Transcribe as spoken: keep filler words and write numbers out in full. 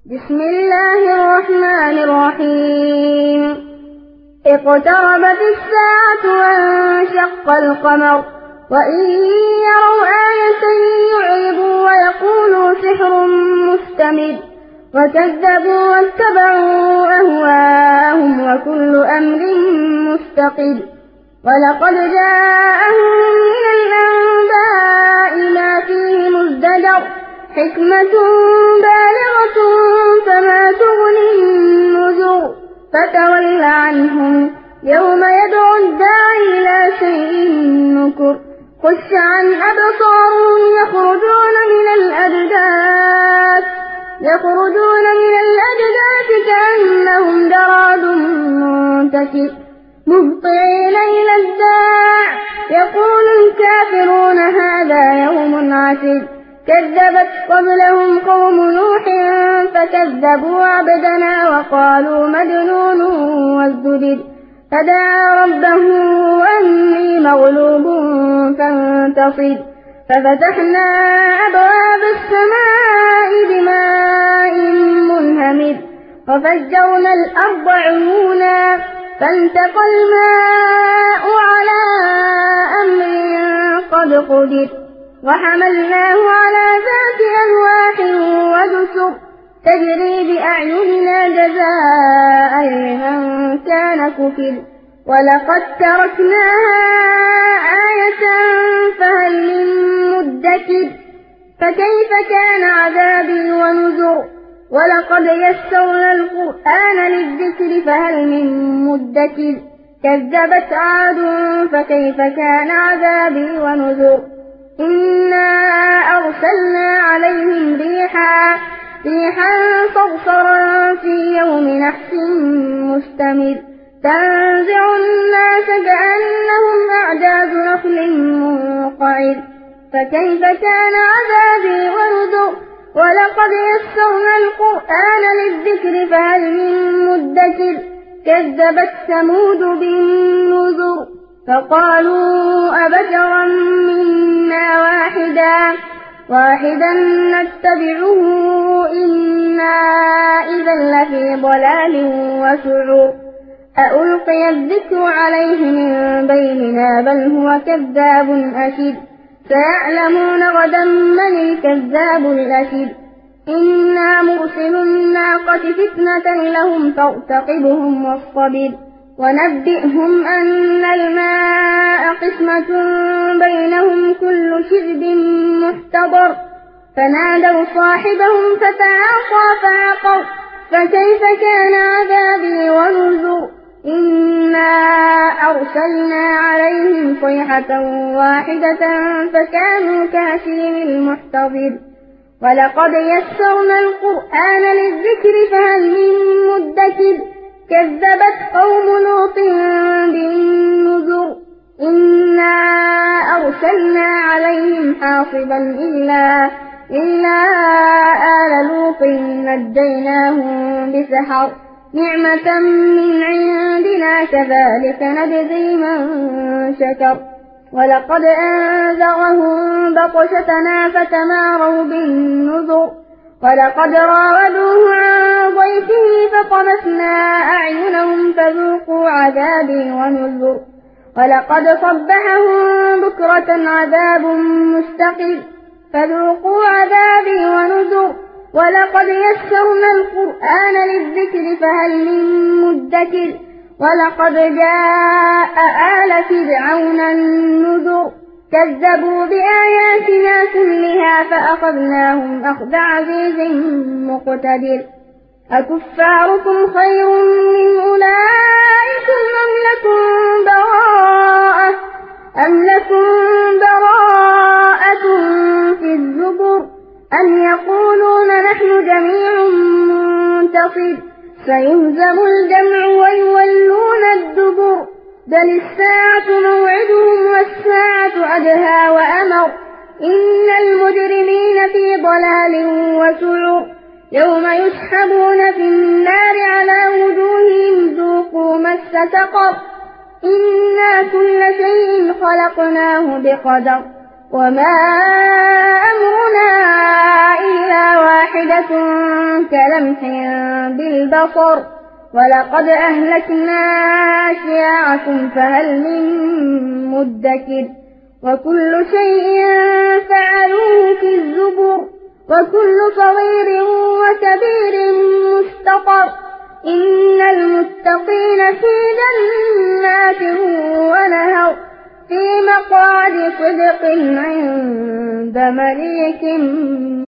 بسم الله الرحمن الرحيم اقتربت الساعة وانشق القمر وإن يروا آية يعرضوا ويقولوا سحر مستمر وكذبوا واتبعوا أهواءهم وكل أمر مستقر ولقد جاءهم من الأنباء ما فيه مزدجر حكمة بالغة فما تغني النذر فتول عنهم يوم يدعو الداعي إلى شيء نكر خش عن أبصارهم يخرجون من الأجداث يخرجون من الأجداث كأنهم جراد منتشر مهطعين إلى الداع يقول الكافرون هذا يوم عسر كذبت قبلهم قوم نوح فكذبوا عبدنا وقالوا مجنون وازدجر فدعا ربه أني مغلوب فانتصر ففتحنا أبواب السماء بماء منهمر وفجرنا الأرض عيونا فالتقى الماء على أمر قد قدر وحملناه على ذات ألواح ودسر تجري بأعيننا جزاء لمن كان كفر ولقد تركناها آية فهل من مدكر فكيف كان عذابي ونذر ولقد يسرنا القرآن للذكر فهل من مدكر كذبت عاد فكيف كان عذابي ونذر إنا أرسلنا عليهم ريحا ريحا صرصرا في يوم نحس مستمر تنزع الناس كأنهم أعجاز نخل منقعر فكيف كان عذابي ونذر ولقد يسرنا القرآن للذكر فهل من مدكر كذبت ثمود بالنذر فقالوا أبشرا منا واحدا واحدا نتبعه إنا إذا لفي ضلال وسعر أألقي الذكر عليه من بيننا بل هو كذاب أشر سيعلمون غدا من الكذاب الأشر إنا مرسل الناقة فتنة لهم فارتقبهم واصطبر ونبئهم أن الماء قسمة بينهم كل شرب محتضر فنادوا صاحبهم فتعاطى فعقر فكيف كان عذابي ونذر إنا أرسلنا عليهم صيحة واحدة فكانوا كهشيم المحتضر ولقد يسرنا القرآن للذكر فهل من مدكر كذبت قوم لوط بالنذر إنا أرسلنا عليهم حاصبا إلا, إلا آل لوط نجيناهم بسحر نعمة من عندنا كذلك نجزي من شكر ولقد أنذرهم بطشتنا فتماروا بالنذر ولقد راودوه عن ضيفه فطمسنا أعينهم فذوقوا عذابي ونذر ولقد صبحهم بكرة عذاب مستقر فذوقوا عذابي ونذر ولقد يسرنا القرآن للذكر فهل من مدكر ولقد جاء آل فرعون النذر كذبوا بآياتنا كلها فأخذناهم أخذ عزيز مقتدر أكفاركم خير من أولئكم أم لكم براءة أم لكم براءة في الزبر أم يقولون نحن جميع منتصر سيهزم الجمع ويولون الدبر بل الساعة موعدهم والساعة أدهى وأمر إن المجرمين في ضلال وسعر يوم يسحبون في النار على وجوههم ذوقوا مس سقر إنا كل شيء خلقناه بقدر وما أمرنا إلا واحدة كلمح بالبصر ولقد أهلكنا أشياعكم فهل من مدكر وكل شيء فعلوه في الزبر وكل صغير وكبير مستقر إن المتقين في جنات ونهر في مقعد صدق عند مليك